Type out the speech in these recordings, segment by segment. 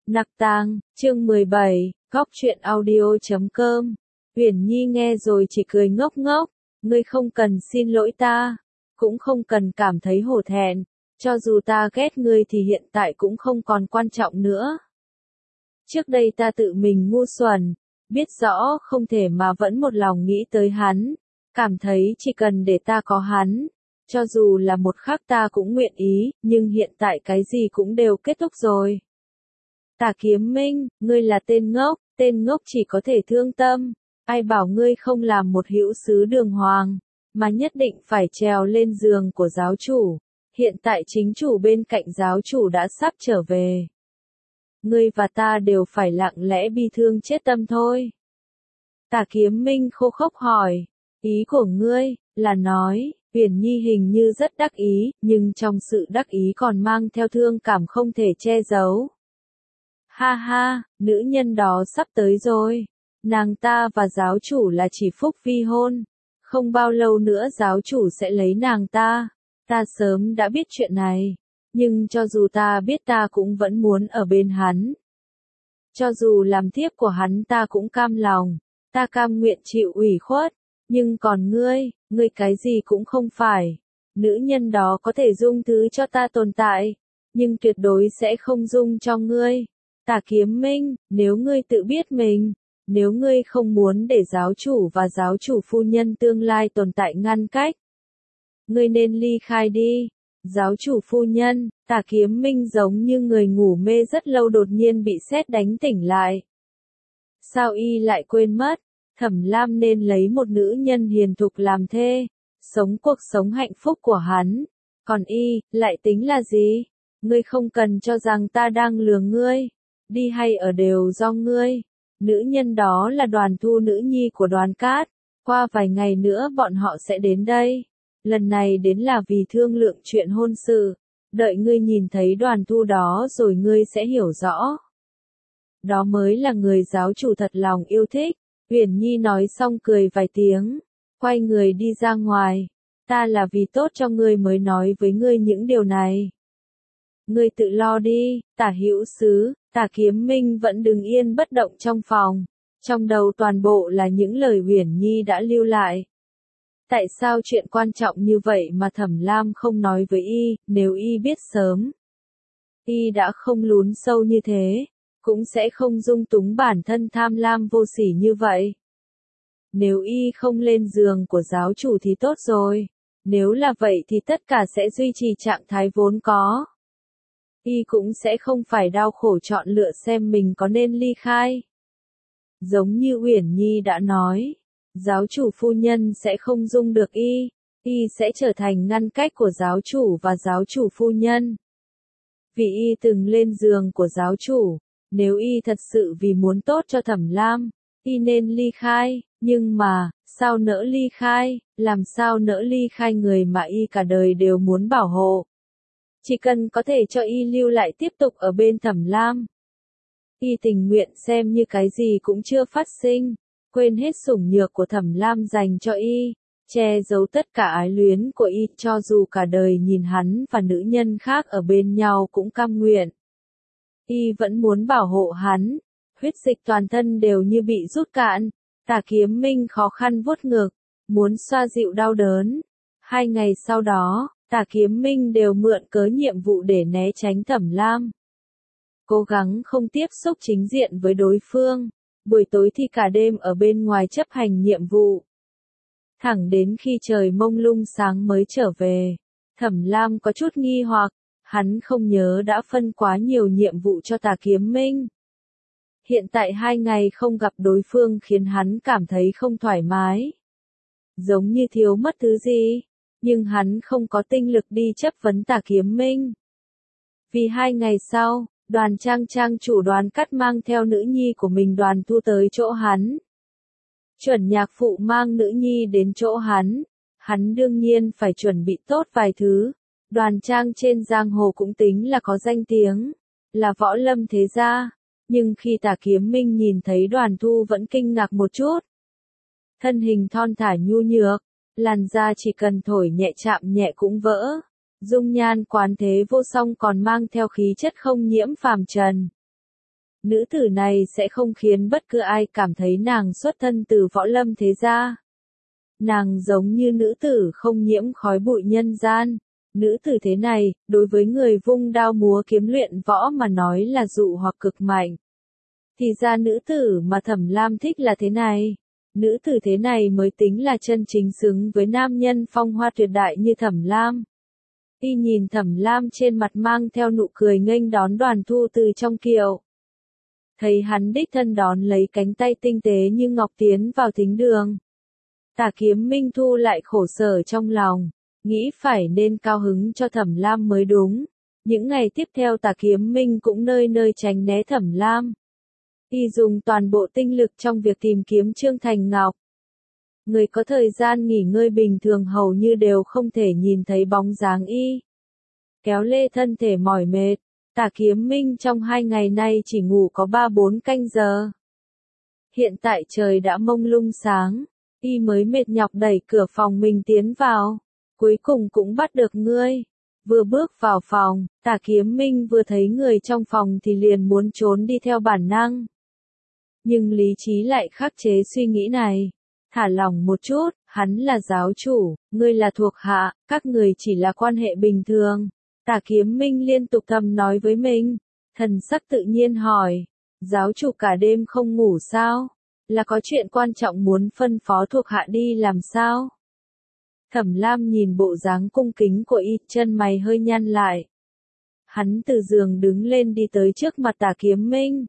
Nặc Tàng, chương 17, Góc truyện audio.com. Uyển Nhi nghe rồi chỉ cười ngốc ngốc, ngươi không cần xin lỗi ta, cũng không cần cảm thấy hổ thẹn, cho dù ta ghét ngươi thì hiện tại cũng không còn quan trọng nữa. Trước đây ta tự mình ngu xuẩn, biết rõ không thể mà vẫn một lòng nghĩ tới hắn, cảm thấy chỉ cần để ta có hắn, cho dù là một khắc ta cũng nguyện ý, nhưng hiện tại cái gì cũng đều kết thúc rồi. Tả Kiếm Minh, ngươi là tên ngốc chỉ có thể thương tâm, ai bảo ngươi không làm một hữu sứ đường hoàng, mà nhất định phải trèo lên giường của giáo chủ, hiện tại chính chủ bên cạnh giáo chủ đã sắp trở về. Ngươi và ta đều phải lặng lẽ bi thương chết tâm thôi. Tả Kiếm Minh khô khốc hỏi, ý của ngươi, là nói, Uyển Nhi hình như rất đắc ý, nhưng trong sự đắc ý còn mang theo thương cảm không thể che giấu. Ha ha, nữ nhân đó sắp tới rồi. Nàng ta và giáo chủ là chỉ phúc vi hôn. Không bao lâu nữa giáo chủ sẽ lấy nàng ta. Ta sớm đã biết chuyện này. Nhưng cho dù ta biết ta cũng vẫn muốn ở bên hắn. Cho dù làm thiếp của hắn ta cũng cam lòng. Ta cam nguyện chịu ủy khuất. Nhưng còn ngươi cái gì cũng không phải. Nữ nhân đó có thể dung thứ cho ta tồn tại. Nhưng tuyệt đối sẽ không dung cho ngươi. Tả Kiếm Minh, nếu ngươi tự biết mình, nếu ngươi không muốn để giáo chủ và giáo chủ phu nhân tương lai tồn tại ngăn cách, ngươi nên ly khai đi. Giáo chủ phu nhân, Tả Kiếm Minh giống như người ngủ mê rất lâu đột nhiên bị sét đánh tỉnh lại. Sao y lại quên mất, Thẩm Lam nên lấy một nữ nhân hiền thục làm thê, sống cuộc sống hạnh phúc của hắn, còn y, lại tính là gì? Ngươi không cần cho rằng ta đang lừa ngươi. Đi hay ở đều do ngươi. Nữ nhân đó là Đoàn Thu, nữ nhi của Đoàn Cát. Qua vài ngày nữa bọn họ sẽ đến đây. Lần này đến là vì thương lượng chuyện hôn sự. Đợi ngươi nhìn thấy Đoàn Thu đó rồi ngươi sẽ hiểu rõ. Đó mới là người giáo chủ thật lòng yêu thích. Uyển Nhi nói xong cười vài tiếng. Quay người đi ra ngoài. Ta là vì tốt cho ngươi mới nói với ngươi những điều này. Ngươi tự lo đi, Tả hữu sứ. Tả Kiếm Minh vẫn đứng yên bất động trong phòng. Trong đầu toàn bộ là những lời Uyển Nhi đã lưu lại. Tại sao chuyện quan trọng như vậy mà Thẩm Lam không nói với y, nếu y biết sớm. Y đã không lún sâu như thế, cũng sẽ không dung túng bản thân tham lam vô sỉ như vậy. Nếu y không lên giường của giáo chủ thì tốt rồi. Nếu là vậy thì tất cả sẽ duy trì trạng thái vốn có. Y cũng sẽ không phải đau khổ chọn lựa xem mình có nên ly khai. Giống như Uyển Nhi đã nói, giáo chủ phu nhân sẽ không dung được y sẽ trở thành ngăn cách của giáo chủ và giáo chủ phu nhân. Vì y từng lên giường của giáo chủ, nếu y thật sự vì muốn tốt cho Thẩm Lam, y nên ly khai, nhưng mà, sao nỡ ly khai, làm sao nỡ ly khai người mà y cả đời đều muốn bảo hộ. Chỉ cần có thể cho y lưu lại tiếp tục ở bên Thẩm Lam. Y tình nguyện xem như cái gì cũng chưa phát sinh, quên hết sủng nhược của Thẩm Lam dành cho y, che giấu tất cả ái luyến của y cho dù cả đời nhìn hắn và nữ nhân khác ở bên nhau cũng cam nguyện. Y vẫn muốn bảo hộ hắn, huyết dịch toàn thân đều như bị rút cạn, Tả Kiếm Minh khó khăn vuốt ngực, muốn xoa dịu đau đớn. 2 ngày sau đó, Tả Kiếm Minh đều mượn cớ nhiệm vụ để né tránh Thẩm Lam. Cố gắng không tiếp xúc chính diện với đối phương, buổi tối thì cả đêm ở bên ngoài chấp hành nhiệm vụ. Thẳng đến khi trời mông lung sáng mới trở về, Thẩm Lam có chút nghi hoặc, hắn không nhớ đã phân quá nhiều nhiệm vụ cho Tả Kiếm Minh. Hiện tại 2 ngày không gặp đối phương khiến hắn cảm thấy không thoải mái. Giống như thiếu mất thứ gì. Nhưng hắn không có tinh lực đi chất vấn Tả Kiếm Minh. Vì 2 ngày sau, Đoàn trang chủ Đoàn Cát mang theo nữ nhi của mình Đoàn Thu tới chỗ hắn. Chuẩn nhạc phụ mang nữ nhi đến chỗ hắn đương nhiên phải chuẩn bị tốt vài thứ. Đoàn Trang trên giang hồ cũng tính là có danh tiếng, là võ lâm thế gia, nhưng khi Tả Kiếm Minh nhìn thấy Đoàn Thu vẫn kinh ngạc một chút. Thân hình thon thả nhu nhược, làn da chỉ cần thổi nhẹ chạm nhẹ cũng vỡ. Dung nhan quán thế vô song còn mang theo khí chất không nhiễm phàm trần. Nữ tử này sẽ không khiến bất cứ ai cảm thấy nàng xuất thân từ võ lâm thế gia. Nàng giống như nữ tử không nhiễm khói bụi nhân gian. Nữ tử thế này, đối với người vung đao múa kiếm luyện võ mà nói là dụ hoặc cực mạnh. Thì ra nữ tử mà Thẩm Lam thích là thế này. Nữ tử thế này mới tính là chân chính xứng với nam nhân phong hoa tuyệt đại như Thẩm Lam. Y nhìn Thẩm Lam trên mặt mang theo nụ cười nghênh đón Đoàn Thu từ trong kiệu. Thấy hắn đích thân đón lấy cánh tay tinh tế như ngọc tiến vào thính đường. Tả Kiếm Minh thu lại khổ sở trong lòng, nghĩ phải nên cao hứng cho Thẩm Lam mới đúng. Những ngày tiếp theo Tả Kiếm Minh cũng nơi nơi tránh né Thẩm Lam. Y dùng toàn bộ tinh lực trong việc tìm kiếm Trương Thành Ngọc. Người có thời gian nghỉ ngơi bình thường hầu như đều không thể nhìn thấy bóng dáng Y. Kéo lê thân thể mỏi mệt, Tả Kiếm Minh trong 2 ngày nay chỉ ngủ có 3-4 canh giờ. Hiện tại trời đã mông lung sáng, Y mới mệt nhọc đẩy cửa phòng mình tiến vào. Cuối cùng cũng bắt được ngươi. Vừa bước vào phòng, Tả Kiếm Minh vừa thấy người trong phòng thì liền muốn trốn đi theo bản năng. Nhưng lý trí lại khắc chế suy nghĩ này. Thả lỏng một chút, hắn là giáo chủ, ngươi là thuộc hạ, các người chỉ là quan hệ bình thường. Tả Kiếm Minh liên tục thầm nói với mình. Thần sắc tự nhiên hỏi, giáo chủ cả đêm không ngủ sao? Là có chuyện quan trọng muốn phân phó thuộc hạ đi làm sao? Thẩm Lam nhìn bộ dáng cung kính của Y, chân mày hơi nhăn lại. Hắn từ giường đứng lên đi tới trước mặt Tả Kiếm Minh.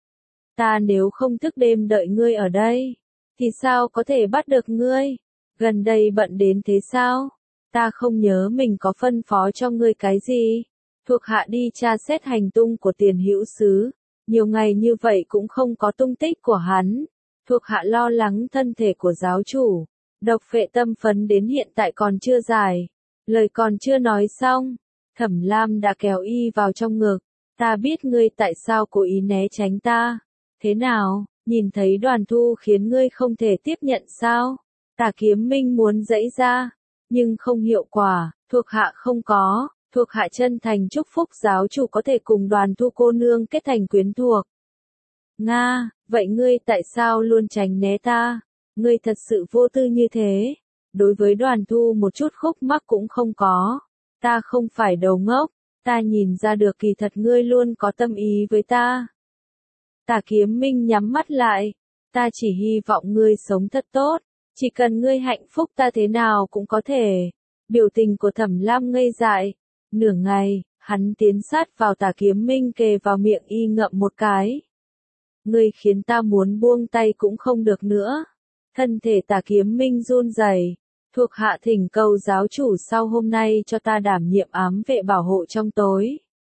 Ta nếu không thức đêm đợi ngươi ở đây, thì sao có thể bắt được ngươi? Gần đây bận đến thế sao? Ta không nhớ mình có phân phó cho ngươi cái gì. Thuộc hạ đi tra xét hành tung của Tiền Hữu Sứ, nhiều ngày như vậy cũng không có tung tích của hắn. Thuộc hạ lo lắng thân thể của giáo chủ. Độc phệ tâm phấn đến hiện tại còn chưa giải. Lời còn chưa nói xong, Thẩm Lam đã kéo Y vào trong ngực. Ta biết ngươi tại sao cố ý né tránh ta. Thế nào, nhìn thấy Đoàn Thu khiến ngươi không thể tiếp nhận sao? Tả Kiếm Minh muốn giãy ra, nhưng không hiệu quả, thuộc hạ không có. Thuộc hạ chân thành chúc phúc giáo chủ có thể cùng Đoàn Thu cô nương kết thành quyến thuộc. Nga, vậy ngươi tại sao luôn tránh né ta? Ngươi thật sự vô tư như thế. Đối với Đoàn Thu một chút khúc mắc cũng không có. Ta không phải đầu ngốc. Ta nhìn ra được kỳ thật ngươi luôn có tâm ý với ta. Tả Kiếm Minh nhắm mắt lại. Ta chỉ hy vọng ngươi sống thật tốt. Chỉ cần ngươi hạnh phúc ta thế nào cũng có thể. Biểu tình của Thẩm Lam ngây dại. Nửa ngày, hắn tiến sát vào Tả Kiếm Minh kề vào miệng Y ngậm một cái. Ngươi khiến ta muốn buông tay cũng không được nữa. Thân thể Tả Kiếm Minh run rẩy. Thuộc hạ thỉnh cầu giáo chủ sau hôm nay cho ta đảm nhiệm ám vệ bảo hộ trong tối.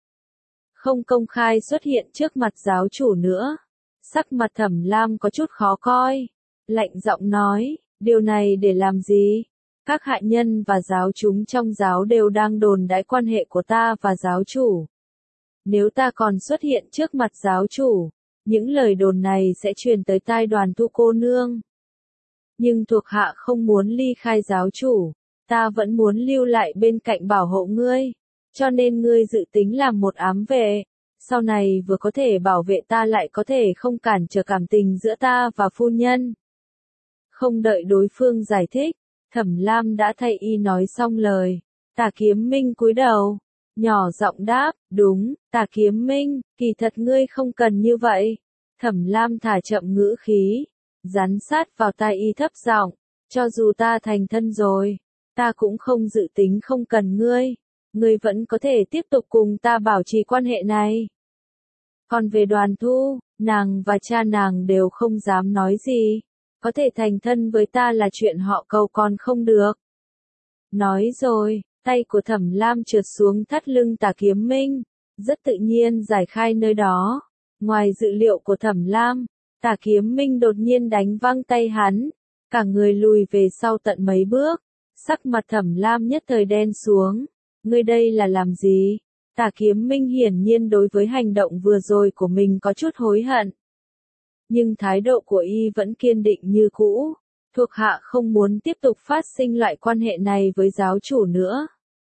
Không công khai xuất hiện trước mặt giáo chủ nữa. Sắc mặt Thẩm Lam có chút khó coi. Lạnh giọng nói, điều này để làm gì? Các hạ nhân và giáo chúng trong giáo đều đang đồn đãi quan hệ của ta và giáo chủ. Nếu ta còn xuất hiện trước mặt giáo chủ, những lời đồn này sẽ truyền tới tai Đoàn Thu cô nương. Nhưng thuộc hạ không muốn ly khai giáo chủ, ta vẫn muốn lưu lại bên cạnh bảo hộ ngươi, cho nên ngươi dự tính làm một ám vệ, sau này vừa có thể bảo vệ ta lại có thể không cản trở cảm tình giữa ta và phu nhân. Không đợi đối phương giải thích, Thẩm Lam đã thay Y nói xong lời. Tả Kiếm Minh cúi đầu, nhỏ giọng đáp, đúng, Tả Kiếm Minh, kỳ thật ngươi không cần như vậy. Thẩm Lam thả chậm ngữ khí, dán sát vào tai Y thấp giọng, cho dù ta thành thân rồi, ta cũng không dự tính không cần ngươi. Ngươi vẫn có thể tiếp tục cùng ta bảo trì quan hệ này. Còn về Đoàn Thu, nàng và cha nàng đều không dám nói gì. Có thể thành thân với ta là chuyện họ cầu còn không được. Nói rồi, tay của Thẩm Lam trượt xuống thắt lưng Tả Kiếm Minh, rất tự nhiên giải khai nơi đó. Ngoài dự liệu của Thẩm Lam, Tả Kiếm Minh đột nhiên đánh văng tay hắn, cả người lùi về sau tận mấy bước. Sắc mặt Thẩm Lam nhất thời đen xuống. Ngươi đây là làm gì? Tả Kiếm Minh hiển nhiên đối với hành động vừa rồi của mình có chút hối hận. Nhưng thái độ của Y vẫn kiên định như cũ. Thuộc hạ không muốn tiếp tục phát sinh loại quan hệ này với giáo chủ nữa.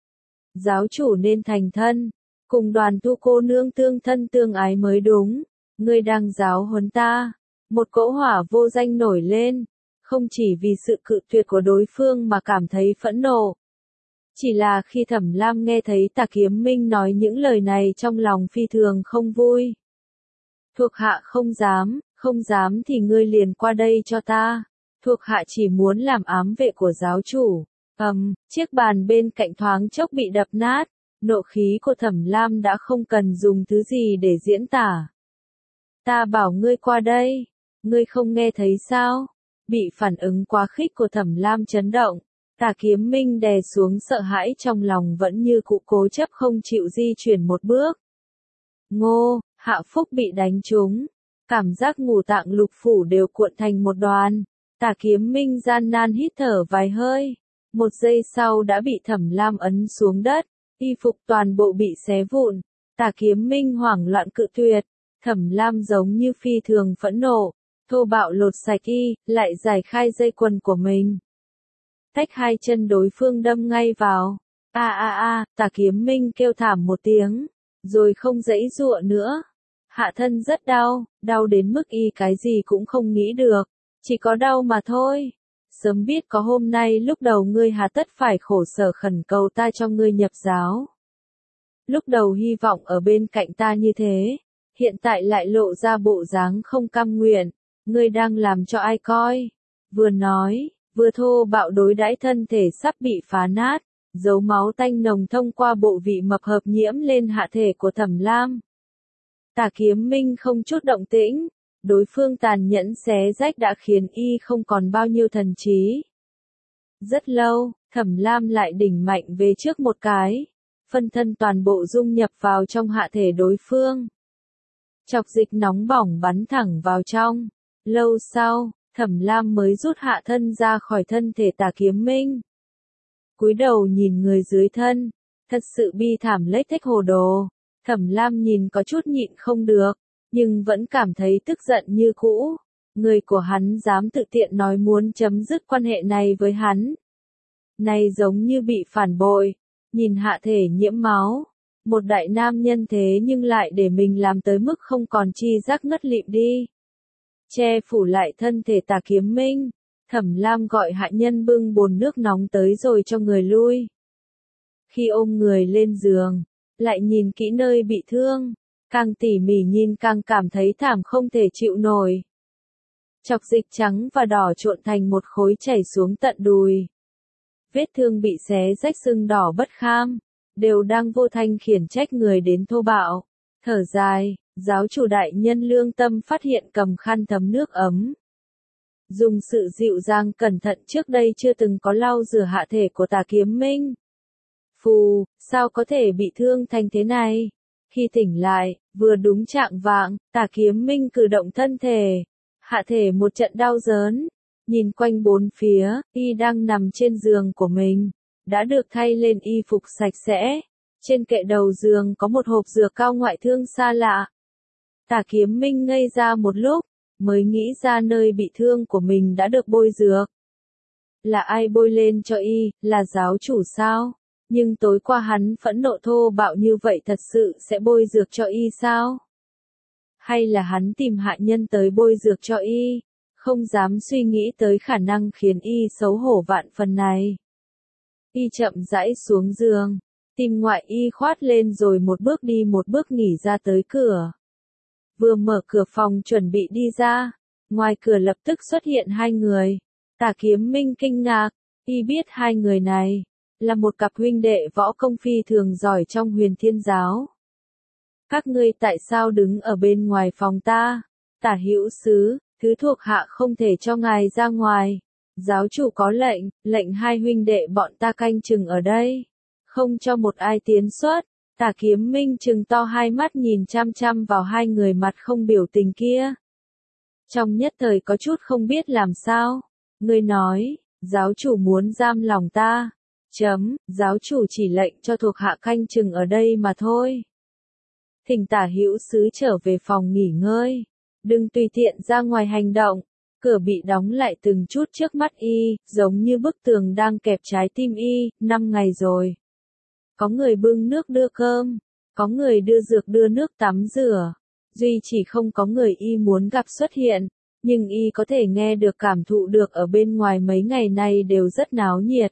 Giáo chủ nên thành thân, cùng Đoàn Thu cô nương tương thân tương ái mới đúng. Ngươi đang giáo huấn ta. Một cỗ hỏa vô danh nổi lên, không chỉ vì sự cự tuyệt của đối phương mà cảm thấy phẫn nộ. Chỉ là khi Thẩm Lam nghe thấy Tà Kiếm Minh nói những lời này trong lòng phi thường không vui. Thuộc hạ không dám thì ngươi liền qua đây cho ta. Thuộc hạ chỉ muốn làm ám vệ của giáo chủ. Chiếc bàn bên cạnh thoáng chốc bị đập nát, nộ khí của Thẩm Lam đã không cần dùng thứ gì để diễn tả. Ta bảo ngươi qua đây, ngươi không nghe thấy sao? Bị phản ứng quá khích của Thẩm Lam chấn động, Tà Kiếm Minh đè xuống sợ hãi trong lòng vẫn như cũ cố chấp không chịu di chuyển một bước. Ngô, Hạ Phúc bị đánh trúng, cảm giác ngũ tạng lục phủ đều cuộn thành một đoàn. Tà Kiếm Minh gian nan hít thở vài hơi, một giây sau đã bị Thẩm Lam ấn xuống đất, y phục toàn bộ bị xé vụn. Tà Kiếm Minh hoảng loạn cự tuyệt, Thẩm Lam giống như phi thường phẫn nộ, thô bạo lột sạch y, lại giải khai dây quần của mình. Tách hai chân đối phương đâm ngay vào. Tà Kiếm Minh kêu thảm một tiếng, rồi không giãy giụa nữa. Hạ thân rất đau, đau đến mức y cái gì cũng không nghĩ được, chỉ có đau mà thôi. Sớm biết có hôm nay lúc đầu ngươi hà tất phải khổ sở khẩn cầu ta cho ngươi nhập giáo. Lúc đầu hy vọng ở bên cạnh ta như thế, hiện tại lại lộ ra bộ dáng không cam nguyện, ngươi đang làm cho ai coi. Vừa nói, vừa thô bạo đối đãi thân thể sắp bị phá nát, dấu máu tanh nồng thông qua bộ vị mập hợp nhiễm lên hạ thể của Thẩm Lam. Tà Kiếm Minh không chút động tĩnh, đối phương tàn nhẫn xé rách đã khiến y không còn bao nhiêu thần trí. Rất lâu, Thẩm Lam lại đỉnh mạnh về trước một cái, phân thân toàn bộ dung nhập vào trong hạ thể đối phương. Chọc dịch nóng bỏng bắn thẳng vào trong. Lâu sau, Thẩm Lam mới rút hạ thân ra khỏi thân thể Tà Kiếm Minh. Cúi đầu nhìn người dưới thân, thật sự bi thảm lếch thếch hồ đồ. Thẩm Lam nhìn có chút nhịn không được, nhưng vẫn cảm thấy tức giận như cũ. Người của hắn dám tự tiện nói muốn chấm dứt quan hệ này với hắn. Này giống như bị phản bội, nhìn hạ thể nhiễm máu. Một đại nam nhân thế nhưng lại để mình làm tới mức không còn chi giác ngất lịm đi. Che phủ lại thân thể Tà Kiếm Minh, Thẩm Lam gọi hạ nhân bưng bồn nước nóng tới rồi cho người lui. Khi ôm người lên giường, lại nhìn kỹ nơi bị thương, càng tỉ mỉ nhìn càng cảm thấy thảm không thể chịu nổi. Chọc dịch trắng và đỏ trộn thành một khối chảy xuống tận đùi. Vết thương bị xé rách sưng đỏ bất kham, đều đang vô thanh khiển trách người đến thô bạo. Thở dài, giáo chủ đại nhân lương tâm phát hiện cầm khăn thấm nước ấm. Dùng sự dịu dàng cẩn thận trước đây chưa từng có lau rửa hạ thể của Tà Kiếm Minh. Phù, sao có thể bị thương thành thế này? Khi tỉnh lại, vừa đúng trạng vạng, Tà Kiếm Minh cử động thân thể. Hạ thể một trận đau đớn. Nhìn quanh bốn phía, y đang nằm trên giường của mình. Đã được thay lên y phục sạch sẽ. Trên kệ đầu giường có một hộp dược cao ngoại thương xa lạ. Tà Kiếm Minh ngây ra một lúc, mới nghĩ ra nơi bị thương của mình đã được bôi dược. Là ai bôi lên cho y, là giáo chủ sao? Nhưng tối qua hắn phẫn nộ thô bạo như vậy thật sự sẽ bôi dược cho y sao? Hay là hắn tìm hạ nhân tới bôi dược cho y, không dám suy nghĩ tới khả năng khiến y xấu hổ vạn phần này. Y chậm rãi xuống giường, tìm ngoại y khoát lên rồi một bước đi một bước nghỉ ra tới cửa. Vừa mở cửa phòng chuẩn bị đi ra, ngoài cửa lập tức xuất hiện hai người. Tà Kiếm Minh kinh ngạc, y biết hai người này là một cặp huynh đệ võ công phi thường giỏi trong Huyền Thiên giáo. Các ngươi tại sao đứng ở bên ngoài phòng ta? Tả hữu sứ, thứ thuộc hạ không thể cho ngài ra ngoài. Giáo chủ có lệnh hai huynh đệ bọn ta canh chừng ở đây, không cho một ai tiến xuất. Tà Kiếm Minh trừng to hai mắt nhìn chăm chăm vào hai người mặt không biểu tình kia. Trong nhất thời có chút không biết làm sao. Ngươi nói, giáo chủ muốn giam lòng ta. Giáo chủ chỉ lệnh cho thuộc hạ canh chừng ở đây mà thôi. Thỉnh Tả hữu sứ trở về phòng nghỉ ngơi. Đừng tùy tiện ra ngoài hành động. Cửa bị đóng lại từng chút trước mắt y, giống như bức tường đang kẹp trái tim y. 5 ngày rồi. Có người bưng nước đưa cơm, có người đưa dược đưa nước tắm rửa. Duy chỉ không có người y muốn gặp xuất hiện, nhưng y có thể nghe được cảm thụ được ở bên ngoài mấy ngày nay đều rất náo nhiệt.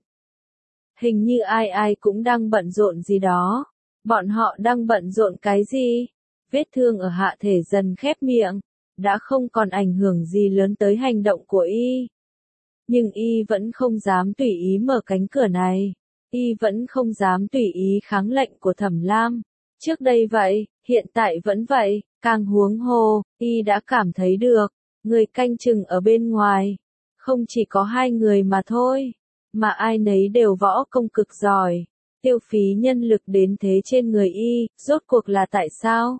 Hình như ai ai cũng đang bận rộn gì đó. Bọn họ đang bận rộn cái gì? Vết thương ở hạ thể dần khép miệng, đã không còn ảnh hưởng gì lớn tới hành động của y. Nhưng y vẫn không dám tùy ý mở cánh cửa này. Y vẫn không dám tùy ý kháng lệnh của Thẩm Lam. Trước đây vậy, hiện tại vẫn vậy, càng huống hồ, y đã cảm thấy được, người canh chừng ở bên ngoài. Không chỉ có hai người mà thôi, mà ai nấy đều võ công cực giỏi. Tiêu phí nhân lực đến thế trên người y, rốt cuộc là tại sao?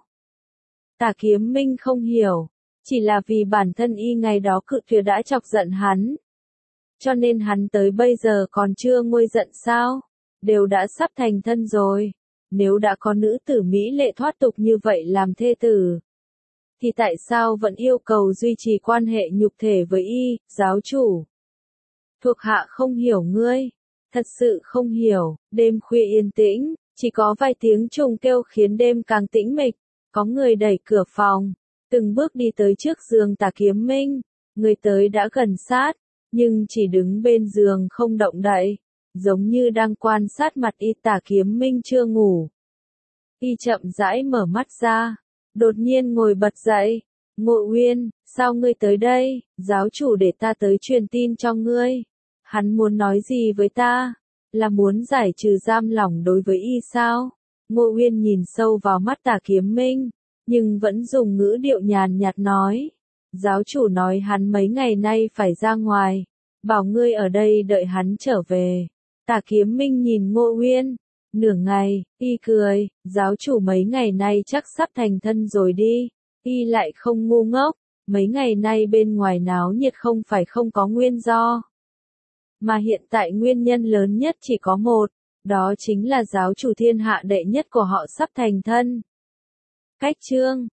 Tả Kiếm Minh không hiểu, chỉ là vì bản thân y ngày đó cự tuyệt đã chọc giận hắn. Cho nên hắn tới bây giờ còn chưa nguôi giận sao? Đều đã sắp thành thân rồi. Nếu đã có nữ tử mỹ lệ thoát tục như vậy làm thê tử, thì tại sao vẫn yêu cầu duy trì quan hệ nhục thể với y, giáo chủ? Thuộc hạ không hiểu ngươi. Thật sự không hiểu. Đêm khuya yên tĩnh, chỉ có vài tiếng trùng kêu khiến đêm càng tĩnh mịch. Có người đẩy cửa phòng, từng bước đi tới trước giường Tả Kiếm Minh. Người tới đã gần sát, nhưng chỉ đứng bên giường không động đậy, giống như đang quan sát mặt y. Tả Kiếm Minh chưa ngủ. Y chậm rãi mở mắt ra, đột nhiên ngồi bật dậy. Ngộ Uyên, sao ngươi tới đây? Giáo chủ để ta tới truyền tin cho ngươi. Hắn muốn nói gì với ta? Là muốn giải trừ giam lỏng đối với y sao? Ngộ Uyên nhìn sâu vào mắt Tả Kiếm Minh, nhưng vẫn dùng ngữ điệu nhàn nhạt nói. Giáo chủ nói hắn mấy ngày nay phải ra ngoài, bảo ngươi ở đây đợi hắn trở về. Tả Kiếm Minh nhìn Ngộ Uyên, nửa ngày, y cười, giáo chủ mấy ngày nay chắc sắp thành thân rồi đi. Y lại không ngu ngốc, mấy ngày nay bên ngoài náo nhiệt không phải không có nguyên do. Mà hiện tại nguyên nhân lớn nhất chỉ có một, đó chính là giáo chủ thiên hạ đệ nhất của họ sắp thành thân. Cách chương